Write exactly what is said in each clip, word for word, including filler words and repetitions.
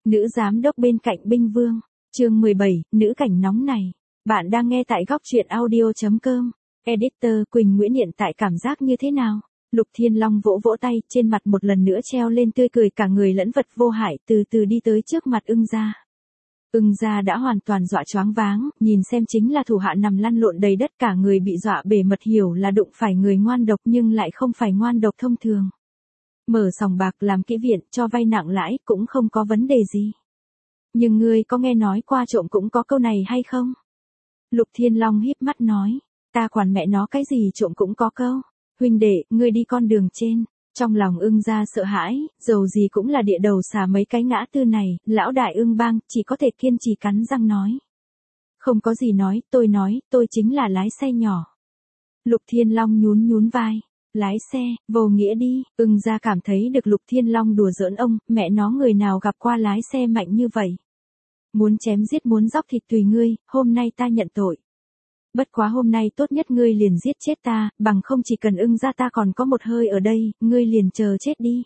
Nữ giám đốc bên cạnh binh vương, chương mười bảy, nữ cảnh nóng này. Bạn đang nghe tại góc truyện audio.com. Editor Quỳnh Nguyễn hiện tại cảm giác như thế nào? Lục Thiên Long vỗ vỗ tay, trên mặt một lần nữa treo lên tươi cười, cả người lẫn vật vô hại, từ từ đi tới trước mặt Ưng Gia. Ưng Gia đã hoàn toàn dọa choáng váng, nhìn xem chính là thủ hạ nằm lăn lộn đầy đất, cả người bị dọa bể mật, hiểu là đụng phải người ngoan độc nhưng lại không phải ngoan độc thông thường. Mở sòng bạc làm kỹ viện, cho vay nặng lãi cũng không có vấn đề gì. Nhưng ngươi có nghe nói qua trộm cũng có câu này hay không? Lục Thiên Long híp mắt nói, ta quản mẹ nó cái gì trộm cũng có câu. Huynh đệ, ngươi đi con đường trên. Trong lòng Ưng Gia sợ hãi, dầu gì cũng là địa đầu xà mấy cái ngã tư này, lão đại Ưng Bang chỉ có thể kiên trì cắn răng nói. Không có gì nói, tôi nói, tôi chính là lái xe nhỏ. Lục Thiên Long nhún nhún vai. Lái xe, vô nghĩa đi. Ưng Gia cảm thấy được Lục Thiên Long đùa giỡn ông, mẹ nó người nào gặp qua lái xe mạnh như vậy. Muốn chém giết muốn dóc thịt tùy ngươi, hôm nay ta nhận tội. Bất quá hôm nay tốt nhất ngươi liền giết chết ta, bằng không chỉ cần Ưng Gia ta còn có một hơi ở đây, ngươi liền chờ chết đi.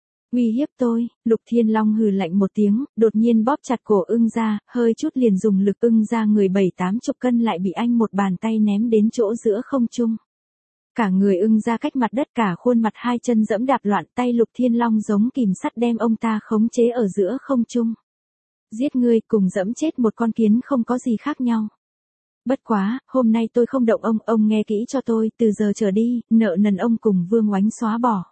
Uy hiếp tôi. Lục Thiên Long hừ lạnh một tiếng, đột nhiên bóp chặt cổ Ưng Gia, hơi chút liền dùng lực. Ưng Gia người bảy tám chục cân lại bị anh một bàn tay ném đến chỗ giữa không trung. Cả người Ưng Gia cách mặt đất, cả khuôn mặt hai chân dẫm đạp loạn, tay Lục Thiên Long giống kìm sắt đem ông ta khống chế ở giữa không trung. Giết ngươi cùng dẫm chết một con kiến không có gì khác nhau. Bất quá, hôm nay tôi không động ông, ông nghe kỹ cho tôi, từ giờ trở đi, nợ nần ông cùng Vương Oánh xóa bỏ.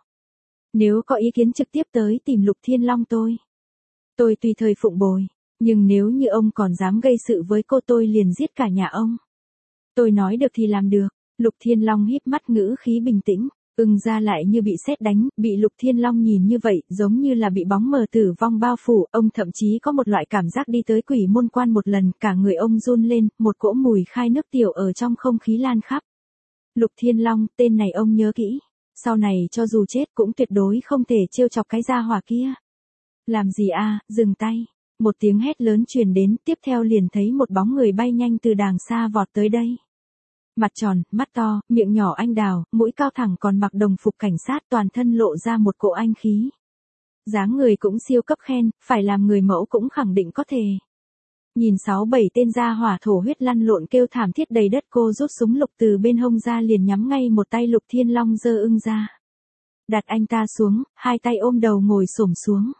Nếu có ý kiến trực tiếp tới tìm Lục Thiên Long tôi. Tôi tùy thời phụng bồi, nhưng nếu như ông còn dám gây sự với cô tôi liền giết cả nhà ông. Tôi nói được thì làm được. Lục Thiên Long híp mắt, ngữ khí bình tĩnh. Ưng Gia lại như bị sét đánh, bị Lục Thiên Long nhìn như vậy, giống như là bị bóng mờ tử vong bao phủ, ông thậm chí có một loại cảm giác đi tới quỷ môn quan một lần, cả người ông run lên, một cỗ mùi khai nước tiểu ở trong không khí lan khắp. Lục Thiên Long, tên này ông nhớ kỹ, sau này cho dù chết cũng tuyệt đối không thể trêu chọc cái gia hỏa kia. Làm gì a, dừng tay. Một tiếng hét lớn truyền đến, tiếp theo liền thấy một bóng người bay nhanh từ đàng xa vọt tới đây. Mặt tròn, mắt to, miệng nhỏ anh đào, mũi cao thẳng, còn mặc đồng phục cảnh sát, toàn thân lộ ra một cỗ anh khí. Dáng người cũng siêu cấp khen, phải làm người mẫu cũng khẳng định có thể. Nhìn sáu bảy tên gia hỏa thổ huyết lăn lộn kêu thảm thiết đầy đất, cô rút súng lục từ bên hông ra liền nhắm ngay một tay Lục Thiên Long giơ Ưng ra. Đặt anh ta xuống, hai tay ôm đầu ngồi xổm xuống.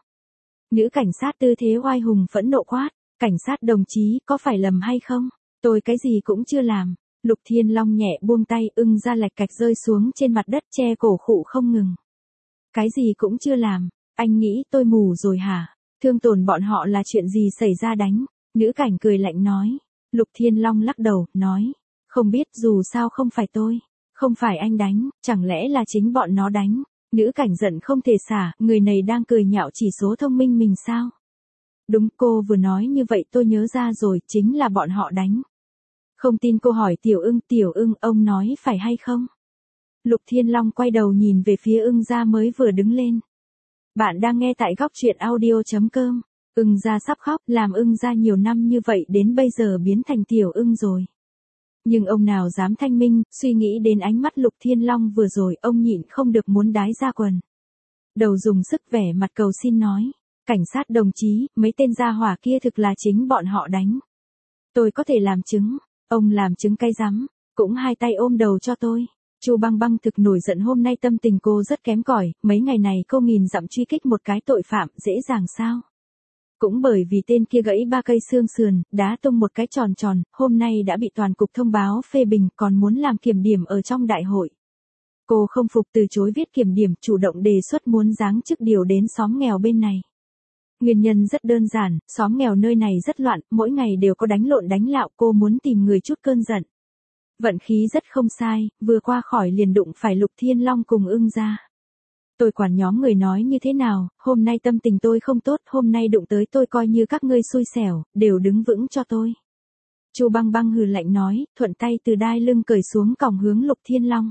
Nữ cảnh sát tư thế oai hùng phẫn nộ quát, cảnh sát đồng chí, có phải lầm hay không? Tôi cái gì cũng chưa làm. Lục Thiên Long nhẹ buông tay, Ưng ra lạch cạch rơi xuống trên mặt đất, che cổ khụ không ngừng. Cái gì cũng chưa làm, anh nghĩ tôi mù rồi hả? Thương tổn bọn họ là chuyện gì xảy ra đánh? Nữ cảnh cười lạnh nói. Lục Thiên Long lắc đầu, nói. Không biết, dù sao không phải tôi. Không phải anh đánh, chẳng lẽ là chính bọn nó đánh? Nữ cảnh giận không thể xả, người này đang cười nhạo chỉ số thông minh mình sao? Đúng, cô vừa nói như vậy tôi nhớ ra rồi, chính là bọn họ đánh. Không tin cô hỏi Tiểu Ưng, Tiểu Ưng, ông nói phải hay không? Lục Thiên Long quay đầu nhìn về phía Ưng Gia mới vừa đứng lên. Bạn đang nghe tại góc truyện audio.com. Ưng Gia sắp khóc, làm Ưng Gia nhiều năm như vậy đến bây giờ biến thành Tiểu Ưng rồi. Nhưng ông nào dám thanh minh, suy nghĩ đến ánh mắt Lục Thiên Long vừa rồi, ông nhịn không được muốn đái ra quần. Đầu dùng sức vẻ mặt cầu xin nói. Cảnh sát đồng chí, mấy tên gia hỏa kia thực là chính bọn họ đánh. Tôi có thể làm chứng. Ông làm chứng cay rắm, cũng hai tay ôm đầu cho tôi. Chu Băng Băng thực nổi giận, hôm nay tâm tình cô rất kém cỏi, mấy ngày này cô nghìn dặm truy kích một cái tội phạm, dễ dàng sao? Cũng bởi vì tên kia gãy ba cây xương sườn, đá tung một cái tròn tròn, hôm nay đã bị toàn cục thông báo phê bình, còn muốn làm kiểm điểm ở trong đại hội. Cô không phục, từ chối viết kiểm điểm, chủ động đề xuất muốn giáng chức điều đến xóm nghèo bên này. Nguyên nhân rất đơn giản, xóm nghèo nơi này rất loạn, mỗi ngày đều có đánh lộn đánh lạo, cô muốn tìm người chút cơn giận. Vận khí rất không sai, vừa qua khỏi liền đụng phải Lục Thiên Long cùng Ưng Gia. Tôi quản nhóm người nói như thế nào, hôm nay tâm tình tôi không tốt, hôm nay đụng tới tôi coi như các ngươi xui xẻo, đều đứng vững cho tôi. Chu Băng Băng hừ lạnh nói, thuận tay từ đai lưng cởi xuống còng hướng Lục Thiên Long.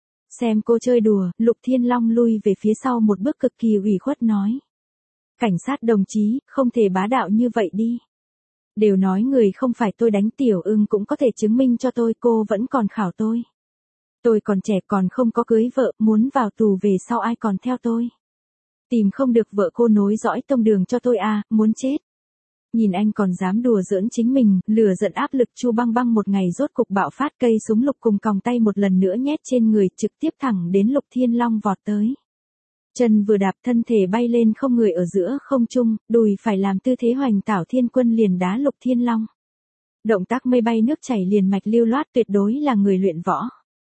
Xem cô chơi đùa, Lục Thiên Long lui về phía sau một bước cực kỳ ủy khuất nói. Cảnh sát đồng chí, không thể bá đạo như vậy đi. Đều nói người không phải tôi đánh, Tiểu Ưng cũng có thể chứng minh cho tôi, cô vẫn còn khảo tôi. Tôi còn trẻ, còn không có cưới vợ, muốn vào tù về sau ai còn theo tôi. Tìm không được vợ cô nối dõi tông đường cho tôi à, muốn chết. Nhìn anh còn dám đùa giỡn chính mình, lừa giận áp lực Chu Băng Băng một ngày rốt cục bạo phát, cây súng lục cùng còng tay một lần nữa nhét trên người, trực tiếp thẳng đến Lục Thiên Long vọt tới. Chân vừa đạp, thân thể bay lên không người ở giữa không trung, đùi phải làm tư thế hoành tảo thiên quân liền đá Lục Thiên Long. Động tác mây bay nước chảy liền mạch lưu loát, tuyệt đối là người luyện võ.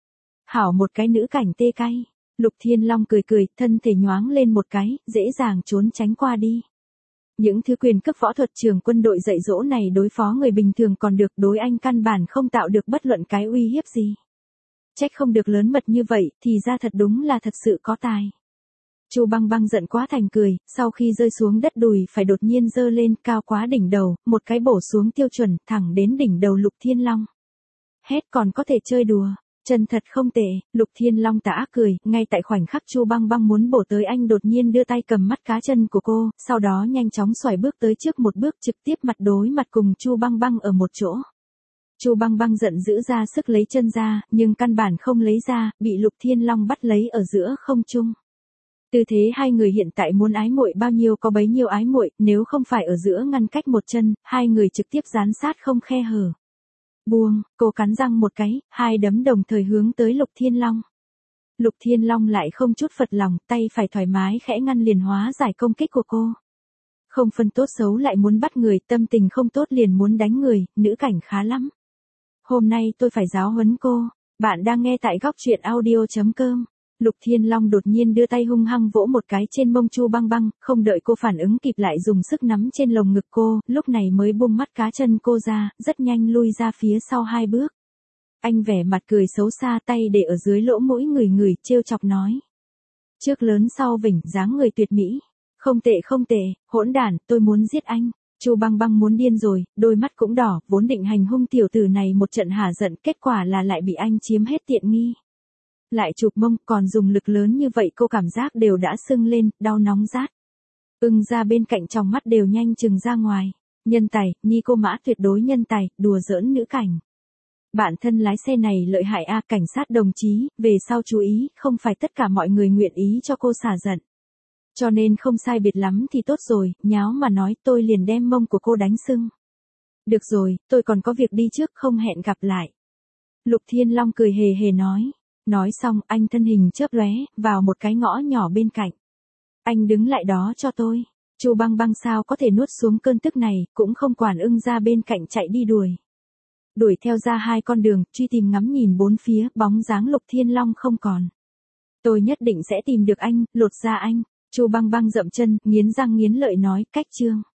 Hảo một cái nữ cảnh tê cay. Lục Thiên Long cười cười, thân thể nhoáng lên một cái, dễ dàng trốn tránh qua đi. Những thứ quyền cấp võ thuật trường quân đội dạy dỗ này đối phó người bình thường còn được, đối anh căn bản không tạo được bất luận cái uy hiếp gì. Trách không được lớn mật như vậy, thì ra thật đúng là thật sự có tài. Chu Băng Băng giận quá thành cười, sau khi rơi xuống đất đùi phải đột nhiên giơ lên cao quá đỉnh đầu, một cái bổ xuống tiêu chuẩn, thẳng đến đỉnh đầu Lục Thiên Long. Hét, còn có thể chơi đùa. Chân thật không tệ. Lục Thiên Long tà cười, ngay tại khoảnh khắc Chu Băng Băng muốn bổ tới, anh đột nhiên đưa tay cầm mắt cá chân của cô, sau đó nhanh chóng xoài bước tới trước một bước, trực tiếp mặt đối mặt cùng Chu Băng Băng ở một chỗ. Chu Băng Băng giận dữ ra sức lấy chân ra, nhưng căn bản không lấy ra, bị Lục Thiên Long bắt lấy ở giữa không trung. Tư thế hai người hiện tại muốn ái muội bao nhiêu có bấy nhiêu ái muội, nếu không phải ở giữa ngăn cách một chân, hai người trực tiếp dán sát không khe hở. Buông, cô cắn răng một cái, hai đấm đồng thời hướng tới Lục Thiên Long. Lục Thiên Long lại không chút phật lòng, tay phải thoải mái khẽ ngăn liền hóa giải công kích của cô. Không phân tốt xấu lại muốn bắt người, tâm tình không tốt liền muốn đánh người, nữ cảnh khá lắm. Hôm nay tôi phải giáo huấn cô. Bạn đang nghe tại góc truyện audio chấm com. Lục Thiên Long đột nhiên đưa tay hung hăng vỗ một cái trên mông Chu Băng Băng, không đợi cô phản ứng kịp lại dùng sức nắm trên lồng ngực cô, lúc này mới buông mắt cá chân cô ra, rất nhanh lui ra phía sau hai bước. Anh vẻ mặt cười xấu xa, tay để ở dưới lỗ mũi người người, trêu chọc nói. Trước lớn sau vỉnh, dáng người tuyệt mỹ. Không tệ không tệ, hỗn đản, tôi muốn giết anh. Chu Băng Băng muốn điên rồi, đôi mắt cũng đỏ, vốn định hành hung tiểu tử này một trận hả giận, kết quả là lại bị anh chiếm hết tiện nghi. Lại chụp mông, còn dùng lực lớn như vậy, cô cảm giác đều đã sưng lên, đau nóng rát. Ưng ra bên cạnh trong mắt đều nhanh chừng ra ngoài. Nhân tài, Nhi cô Mã tuyệt đối nhân tài, đùa giỡn nữ cảnh. Bản thân lái xe này lợi hại a, cảnh sát đồng chí, về sau chú ý, không phải tất cả mọi người nguyện ý cho cô xả giận. Cho nên không sai biệt lắm thì tốt rồi, nháo mà nói tôi liền đem mông của cô đánh sưng. Được rồi, tôi còn có việc đi trước, không hẹn gặp lại. Lục Thiên Long cười hề hề nói. Nói xong, anh thân hình chớp lóe, vào một cái ngõ nhỏ bên cạnh. Anh đứng lại đó cho tôi. Chu Băng Băng sao có thể nuốt xuống cơn tức này, cũng không quản ưng ra bên cạnh chạy đi đuổi. Đuổi theo ra hai con đường, truy tìm ngắm nhìn bốn phía, bóng dáng Lục Thiên Long không còn. Tôi nhất định sẽ tìm được anh, lột ra anh. Chu Băng Băng dậm chân, nghiến răng nghiến lợi nói, cách chương.